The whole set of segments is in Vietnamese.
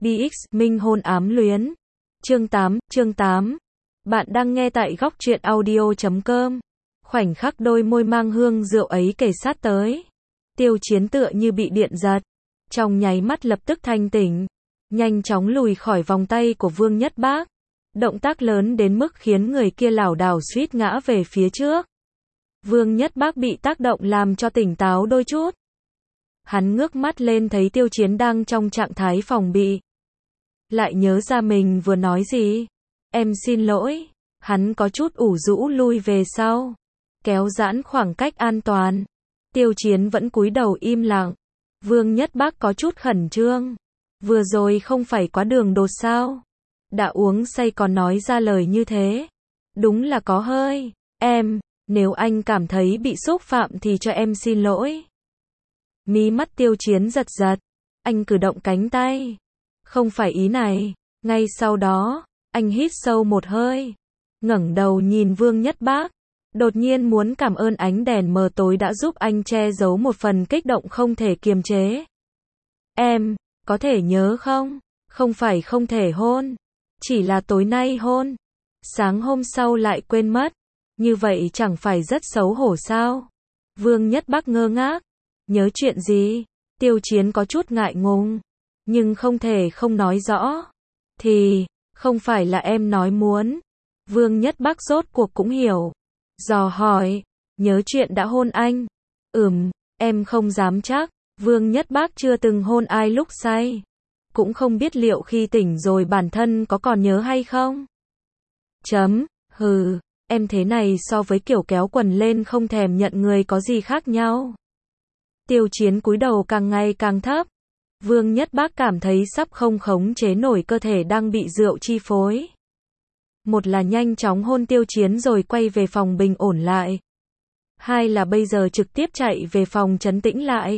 BX, minh hôn ám luyến. Chương 8. Bạn đang nghe tại góc truyện audio.com. Khoảnh khắc đôi môi mang hương rượu ấy kề sát tới. Tiêu Chiến tựa như bị điện giật. Trong nháy mắt lập tức thanh tỉnh. Nhanh chóng lùi khỏi vòng tay của Vương Nhất Bác. Động tác lớn đến mức khiến người kia lảo đảo suýt ngã về phía trước. Vương Nhất Bác bị tác động làm cho tỉnh táo đôi chút. Hắn ngước mắt lên thấy Tiêu Chiến đang trong trạng thái phòng bị. Lại nhớ ra mình vừa nói gì. Em xin lỗi. Hắn có chút ủ rũ lui về sau. Kéo giãn khoảng cách an toàn. Tiêu Chiến vẫn cúi đầu im lặng. Vương Nhất Bác có chút khẩn trương. Vừa rồi không phải quá đường đột sao? Đã uống say còn nói ra lời như thế. Đúng là có hơi. Em, nếu anh cảm thấy bị xúc phạm thì cho em xin lỗi. Mí mắt Tiêu Chiến giật giật. Anh cử động cánh tay. Không phải ý này. Ngay sau đó, anh hít sâu một hơi. Ngẩng đầu nhìn Vương Nhất Bác. Đột nhiên muốn cảm ơn ánh đèn mờ tối đã giúp anh che giấu một phần kích động không thể kiềm chế. Em, có thể nhớ không? Không phải không thể hôn. Chỉ là tối nay hôn. Sáng hôm sau lại quên mất. Như vậy chẳng phải rất xấu hổ sao? Vương Nhất Bác ngơ ngác. Nhớ chuyện gì? Tiêu Chiến có chút ngại ngùng. Nhưng không thể không nói rõ. Thì, không phải là em nói muốn. Vương Nhất Bác rốt cuộc cũng hiểu. Dò hỏi, nhớ chuyện đã hôn anh. Em không dám chắc. Vương Nhất Bác chưa từng hôn ai lúc say. Cũng không biết liệu khi tỉnh rồi bản thân có còn nhớ hay không. Em thế này so với kiểu kéo quần lên không thèm nhận người có gì khác nhau. Tiêu Chiến cúi đầu càng ngày càng thấp. Vương Nhất Bác cảm thấy sắp không khống chế nổi cơ thể đang bị rượu chi phối. Một là nhanh chóng hôn Tiêu Chiến rồi quay về phòng bình ổn lại. Hai là bây giờ trực tiếp chạy về phòng trấn tĩnh lại.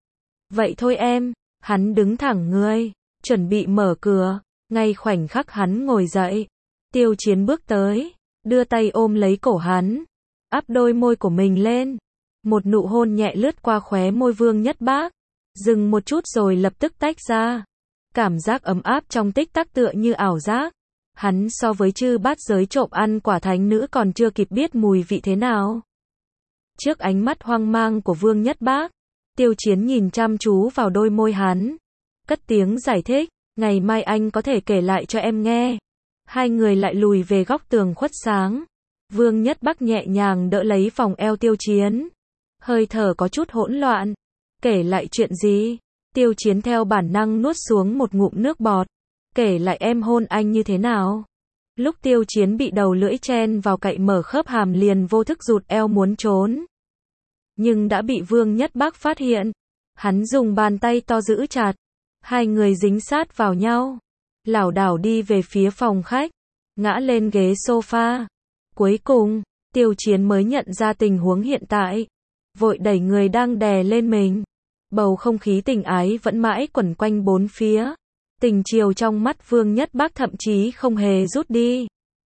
Vậy thôi em, hắn đứng thẳng người, chuẩn bị mở cửa, ngay khoảnh khắc hắn ngồi dậy. Tiêu Chiến bước tới, đưa tay ôm lấy cổ hắn, áp đôi môi của mình lên. Một nụ hôn nhẹ lướt qua khóe môi Vương Nhất Bác, dừng một chút rồi lập tức tách ra. Cảm giác ấm áp trong tích tắc tựa như ảo giác. Hắn so với chư bát giới trộm ăn quả thánh nữ còn chưa kịp biết mùi vị thế nào. Trước ánh mắt hoang mang của Vương Nhất Bác, Tiêu Chiến nhìn chăm chú vào đôi môi hắn. Cất tiếng giải thích, ngày mai anh có thể kể lại cho em nghe. Hai người lại lùi về góc tường khuất sáng. Vương Nhất Bác nhẹ nhàng đỡ lấy vòng eo Tiêu Chiến. Hơi thở có chút hỗn loạn. Kể lại chuyện gì? Tiêu Chiến theo bản năng nuốt xuống một ngụm nước bọt. Kể lại em hôn anh như thế nào? Lúc Tiêu Chiến bị đầu lưỡi chen vào cậy mở khớp hàm liền vô thức rụt eo muốn trốn. Nhưng đã bị Vương Nhất Bác phát hiện. Hắn dùng bàn tay to giữ chặt. Hai người dính sát vào nhau. Lảo đảo đi về phía phòng khách. Ngã lên ghế sofa. Cuối cùng, Tiêu Chiến mới nhận ra tình huống hiện tại. Vội đẩy người đang đè lên mình. Bầu không khí tình ái vẫn mãi quẩn quanh bốn phía. Tình chiều trong mắt Vương Nhất Bác thậm chí không hề rút đi.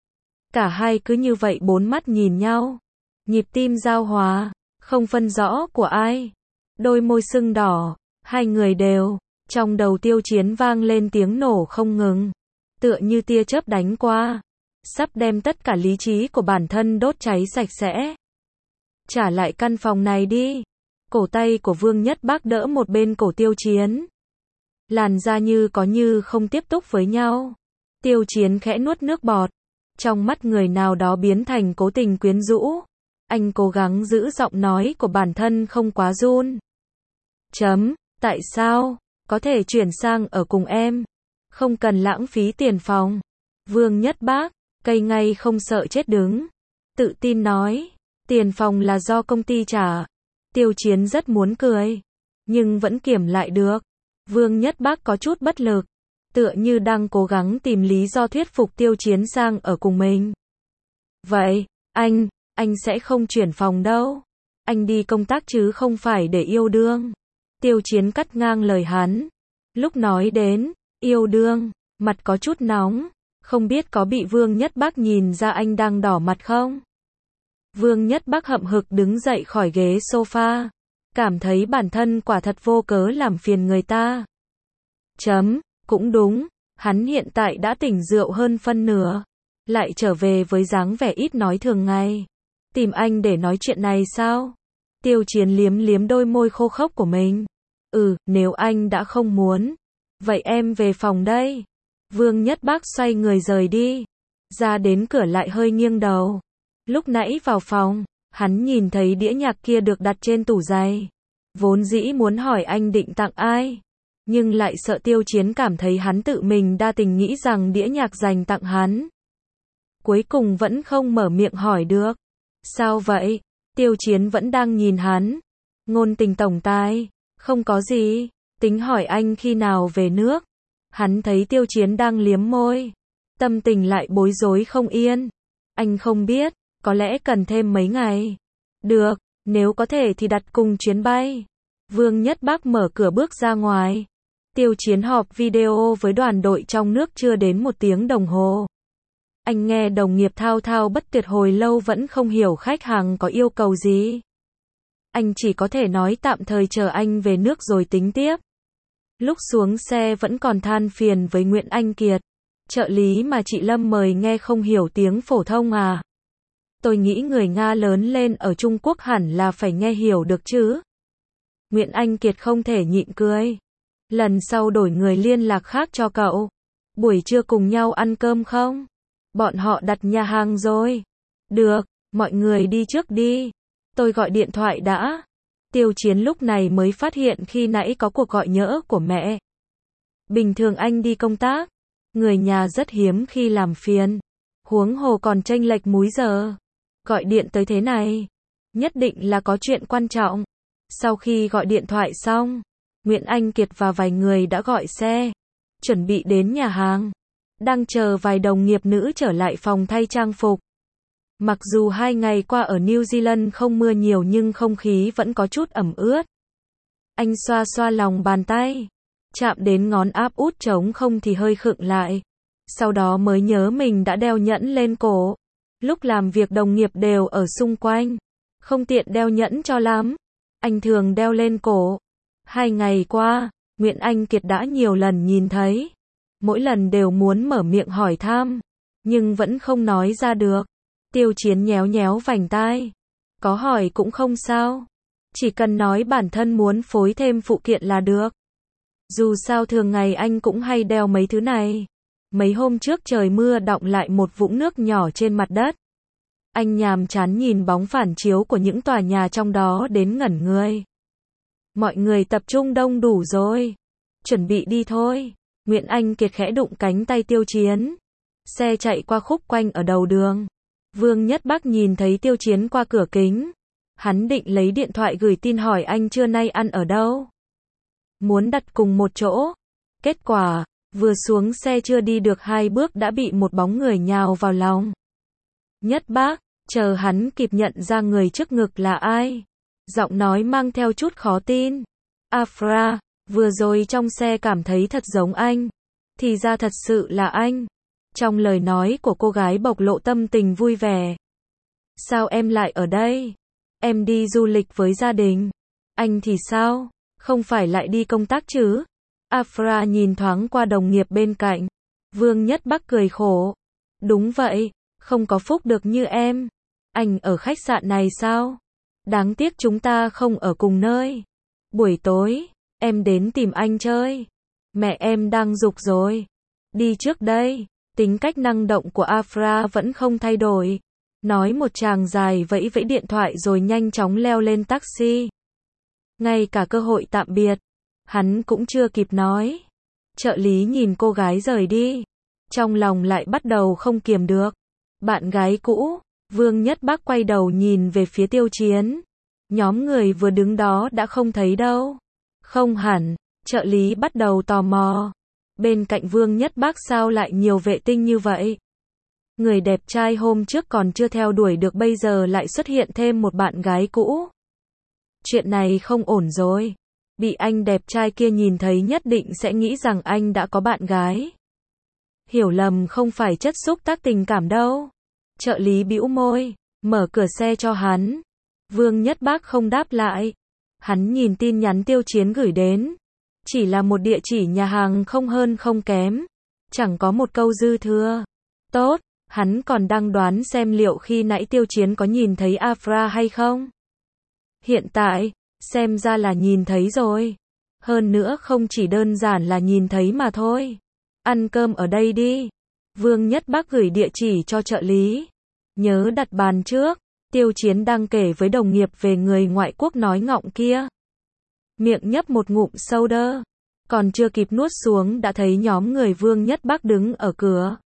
Cả hai cứ như vậy bốn mắt nhìn nhau. Nhịp tim giao hòa, không phân rõ của ai. Đôi môi sưng đỏ, hai người đều. Trong đầu Tiêu Chiến vang lên tiếng nổ không ngừng. Tựa như tia chớp đánh qua. Sắp đem tất cả lý trí của bản thân đốt cháy sạch sẽ. Trả lại căn phòng này đi. Cổ tay của Vương Nhất Bác đỡ một bên cổ Tiêu Chiến. Làn da như có như không tiếp tục với nhau. Tiêu Chiến khẽ nuốt nước bọt. Trong mắt người nào đó biến thành cố tình quyến rũ. Anh cố gắng giữ giọng nói của bản thân không quá run. Tại sao? Có thể chuyển sang ở cùng em. Không cần lãng phí tiền phòng. Vương Nhất Bác, cây ngay không sợ chết đứng. Tự tin nói. Tiền phòng là do công ty trả. Tiêu Chiến rất muốn cười. Nhưng vẫn kiềm lại được. Vương Nhất Bác có chút bất lực. Tựa như đang cố gắng tìm lý do thuyết phục Tiêu Chiến sang ở cùng mình. Vậy, anh sẽ không chuyển phòng đâu. Anh đi công tác chứ không phải để yêu đương. Tiêu Chiến cắt ngang lời hắn. Lúc nói đến yêu đương, mặt có chút nóng. Không biết có bị Vương Nhất Bác nhìn ra anh đang đỏ mặt không? Vương Nhất Bác hậm hực đứng dậy khỏi ghế sofa. Cảm thấy bản thân quả thật vô cớ làm phiền người ta. Cũng đúng, hắn hiện tại đã tỉnh rượu hơn phân nửa, lại trở về với dáng vẻ ít nói thường ngày. Tìm anh để nói chuyện này sao? Tiêu Chiến liếm liếm đôi môi khô khốc của mình. Nếu anh đã không muốn, vậy em về phòng đây. Vương Nhất Bác xoay người rời đi, ra đến cửa lại hơi nghiêng đầu. Lúc nãy vào phòng, hắn nhìn thấy đĩa nhạc kia được đặt trên tủ giày. Vốn dĩ muốn hỏi anh định tặng ai, nhưng lại sợ Tiêu Chiến cảm thấy hắn tự mình đa tình nghĩ rằng đĩa nhạc dành tặng hắn. Cuối cùng vẫn không mở miệng hỏi được. Sao vậy? Tiêu Chiến vẫn đang nhìn hắn. Ngôn tình tổng tài. Không có gì, tính hỏi anh khi nào về nước. Hắn thấy Tiêu Chiến đang liếm môi, tâm tình lại bối rối không yên. Anh không biết, có lẽ cần thêm mấy ngày. Được, nếu có thể thì đặt cùng chuyến bay. Vương Nhất Bác mở cửa bước ra ngoài. Tiêu Chiến họp video với đoàn đội trong nước chưa đến 1 tiếng đồng hồ. Anh nghe đồng nghiệp thao thao bất tuyệt hồi lâu vẫn không hiểu khách hàng có yêu cầu gì. Anh chỉ có thể nói tạm thời chờ anh về nước rồi tính tiếp. Lúc xuống xe vẫn còn than phiền với Nguyễn Anh Kiệt. Trợ lý mà chị Lâm mời nghe không hiểu tiếng phổ thông à? Tôi nghĩ người Nga lớn lên ở Trung Quốc hẳn là phải nghe hiểu được chứ. Nguyễn Anh Kiệt không thể nhịn cười. Lần sau đổi người liên lạc khác cho cậu. Buổi trưa cùng nhau ăn cơm không? Bọn họ đặt nhà hàng rồi. Được, mọi người đi trước đi. Tôi gọi điện thoại đã. Tiêu Chiến lúc này mới phát hiện khi nãy có cuộc gọi nhỡ của mẹ. Bình thường anh đi công tác, người nhà rất hiếm khi làm phiền. Huống hồ còn chênh lệch múi giờ. Gọi điện tới thế này, nhất định là có chuyện quan trọng. Sau khi gọi điện thoại xong, Nguyễn Anh Kiệt và vài người đã gọi xe, chuẩn bị đến nhà hàng. Đang chờ vài đồng nghiệp nữ trở lại phòng thay trang phục. Mặc dù 2 ngày qua ở New Zealand không mưa nhiều nhưng không khí vẫn có chút ẩm ướt. Anh xoa xoa lòng bàn tay, chạm đến ngón áp út trống không thì hơi khựng lại. Sau đó mới nhớ mình đã đeo nhẫn lên cổ. Lúc làm việc đồng nghiệp đều ở xung quanh, không tiện đeo nhẫn cho lắm. Anh thường đeo lên cổ. 2 ngày qua, Nguyễn Anh Kiệt đã nhiều lần nhìn thấy. Mỗi lần đều muốn mở miệng hỏi thăm, nhưng vẫn không nói ra được. Tiêu Chiến nhéo nhéo vành tai. Có hỏi cũng không sao. Chỉ cần nói bản thân muốn phối thêm phụ kiện là được. Dù sao thường ngày anh cũng hay đeo mấy thứ này. Mấy hôm trước trời mưa đọng lại một vũng nước nhỏ trên mặt đất. Anh nhàm chán nhìn bóng phản chiếu của những tòa nhà trong đó đến ngẩn người. Mọi người tập trung đông đủ rồi. Chuẩn bị đi thôi. Nguyễn Anh Kiệt khẽ đụng cánh tay Tiêu Chiến. Xe chạy qua khúc quanh ở đầu đường. Vương Nhất Bác nhìn thấy Tiêu Chiến qua cửa kính. Hắn định lấy điện thoại gửi tin hỏi anh trưa nay ăn ở đâu. Muốn đặt cùng một chỗ. Kết quả, vừa xuống xe chưa đi được 2 bước đã bị một bóng người nhào vào lòng. Nhất Bác, chờ hắn kịp nhận ra người trước ngực là ai. Giọng nói mang theo chút khó tin. Afra, vừa rồi trong xe cảm thấy thật giống anh. Thì ra thật sự là anh. Trong lời nói của cô gái bộc lộ tâm tình vui vẻ. Sao em lại ở đây? Em đi du lịch với gia đình. Anh thì sao? Không phải lại đi công tác chứ? Afra nhìn thoáng qua đồng nghiệp bên cạnh. Vương Nhất Bác cười khổ. Đúng vậy, không có phúc được như em. Anh ở khách sạn này sao? Đáng tiếc chúng ta không ở cùng nơi. Buổi tối, em đến tìm anh chơi. Mẹ em đang giục rồi. Đi trước đây. Tính cách năng động của Afra vẫn không thay đổi. Nói một tràng dài vẫy vẫy điện thoại rồi nhanh chóng leo lên taxi. Ngay cả cơ hội tạm biệt, hắn cũng chưa kịp nói. Trợ lý nhìn cô gái rời đi. Trong lòng lại bắt đầu không kiềm được. Bạn gái cũ, Vương Nhất Bác quay đầu nhìn về phía Tiêu Chiến. Nhóm người vừa đứng đó đã không thấy đâu. Không hẳn, trợ lý bắt đầu tò mò. Bên cạnh Vương Nhất Bác sao lại nhiều vệ tinh như vậy? Người đẹp trai hôm trước còn chưa theo đuổi được bây giờ lại xuất hiện thêm một bạn gái cũ. Chuyện này không ổn rồi. Bị anh đẹp trai kia nhìn thấy nhất định sẽ nghĩ rằng anh đã có bạn gái. Hiểu lầm không phải chất xúc tác tình cảm đâu. Trợ lý bĩu môi, mở cửa xe cho hắn. Vương Nhất Bác không đáp lại. Hắn nhìn tin nhắn Tiêu Chiến gửi đến. Chỉ là một địa chỉ nhà hàng không hơn không kém. Chẳng có một câu dư thừa. Tốt, hắn còn đang đoán xem liệu khi nãy Tiêu Chiến có nhìn thấy Afra hay không. Hiện tại, xem ra là nhìn thấy rồi. Hơn nữa không chỉ đơn giản là nhìn thấy mà thôi. Ăn cơm ở đây đi. Vương Nhất Bác gửi địa chỉ cho trợ lý. Nhớ đặt bàn trước. Tiêu Chiến đang kể với đồng nghiệp về người ngoại quốc nói ngọng kia. Miệng nhấp một ngụm soda. Còn chưa kịp nuốt xuống đã thấy nhóm người Vương Nhất Bác đứng ở cửa.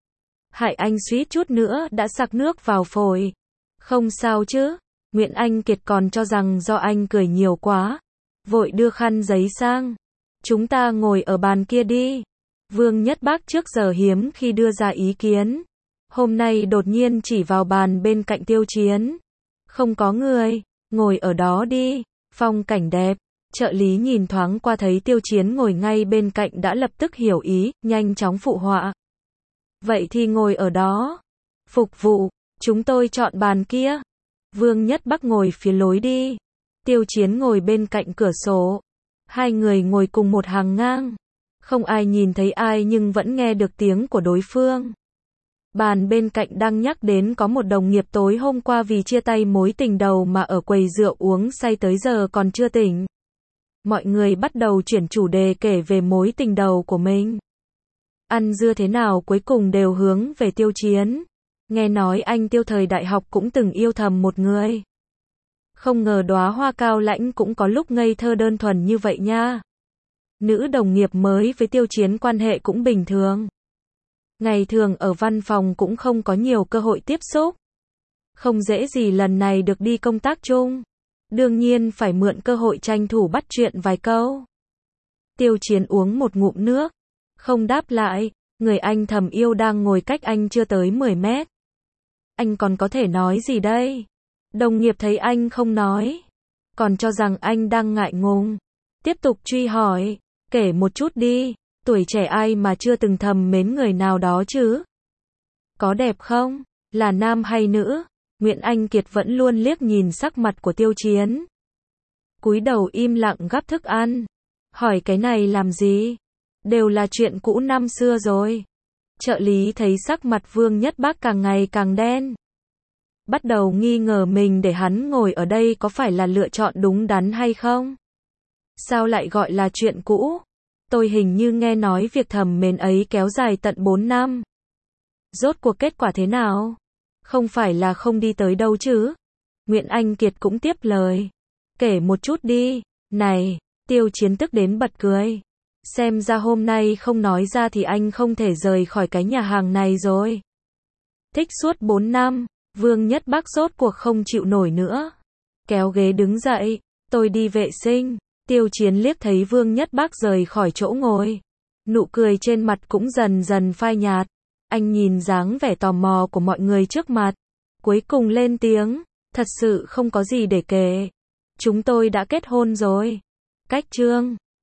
Hại anh suýt chút nữa đã sặc nước vào phổi. Không sao chứ. Nguyễn Anh Kiệt còn cho rằng do anh cười nhiều quá. Vội đưa khăn giấy sang. Chúng ta ngồi ở bàn kia đi. Vương Nhất Bác trước giờ hiếm khi đưa ra ý kiến. Hôm nay đột nhiên chỉ vào bàn bên cạnh Tiêu Chiến. Không có người, ngồi ở đó đi, phong cảnh đẹp. Trợ lý nhìn thoáng qua thấy Tiêu Chiến ngồi ngay bên cạnh đã lập tức hiểu ý, nhanh chóng phụ họa. Vậy thì ngồi ở đó. Phục vụ, chúng tôi chọn bàn kia. Vương Nhất Bác ngồi phía lối đi. Tiêu Chiến ngồi bên cạnh cửa sổ. Hai người ngồi cùng một hàng ngang. Không ai nhìn thấy ai nhưng vẫn nghe được tiếng của đối phương. Bàn bên cạnh đang nhắc đến có một đồng nghiệp tối hôm qua vì chia tay mối tình đầu mà ở quầy rượu uống say tới giờ còn chưa tỉnh. Mọi người bắt đầu chuyển chủ đề kể về mối tình đầu của mình. Ăn dưa thế nào cuối cùng đều hướng về Tiêu Chiến. Nghe nói anh Tiêu thời đại học cũng từng yêu thầm một người. Không ngờ đóa hoa cao lãnh cũng có lúc ngây thơ đơn thuần như vậy nha. Nữ đồng nghiệp mới với Tiêu Chiến quan hệ cũng bình thường. Ngày thường ở văn phòng cũng không có nhiều cơ hội tiếp xúc. Không dễ gì lần này được đi công tác chung. Đương nhiên phải mượn cơ hội tranh thủ bắt chuyện vài câu. Tiêu Chiến uống một ngụm nước. Không đáp lại. Người anh thầm yêu đang ngồi cách anh chưa tới 10 mét. Anh còn có thể nói gì đây? Đồng nghiệp thấy anh không nói. Còn cho rằng anh đang ngại ngùng. Tiếp tục truy hỏi. Kể một chút đi. Tuổi trẻ ai mà chưa từng thầm mến người nào đó chứ? Có đẹp không? Là nam hay nữ? Nguyễn Anh Kiệt vẫn luôn liếc nhìn sắc mặt của Tiêu Chiến. Cúi đầu im lặng gắp thức ăn. Hỏi cái này làm gì? Đều là chuyện cũ năm xưa rồi. Trợ lý thấy sắc mặt Vương Nhất Bác càng ngày càng đen. Bắt đầu nghi ngờ mình để hắn ngồi ở đây có phải là lựa chọn đúng đắn hay không? Sao lại gọi là chuyện cũ? Tôi hình như nghe nói việc thầm mến ấy kéo dài tận 4 năm. Rốt cuộc kết quả thế nào? Không phải là không đi tới đâu chứ? Nguyễn Anh Kiệt cũng tiếp lời. Kể một chút đi. Này, Tiêu Chiến tức đến bật cười. Xem ra hôm nay không nói ra thì anh không thể rời khỏi cái nhà hàng này rồi. Thích suốt 4 năm, Vương Nhất Bác rốt cuộc không chịu nổi nữa. Kéo ghế đứng dậy, tôi đi vệ sinh. Tiêu Chiến liếc thấy Vương Nhất Bác rời khỏi chỗ ngồi. Nụ cười trên mặt cũng dần dần phai nhạt. Anh nhìn dáng vẻ tò mò của mọi người trước mặt. Cuối cùng lên tiếng, thật sự không có gì để kể. Chúng tôi đã kết hôn rồi. Cách chương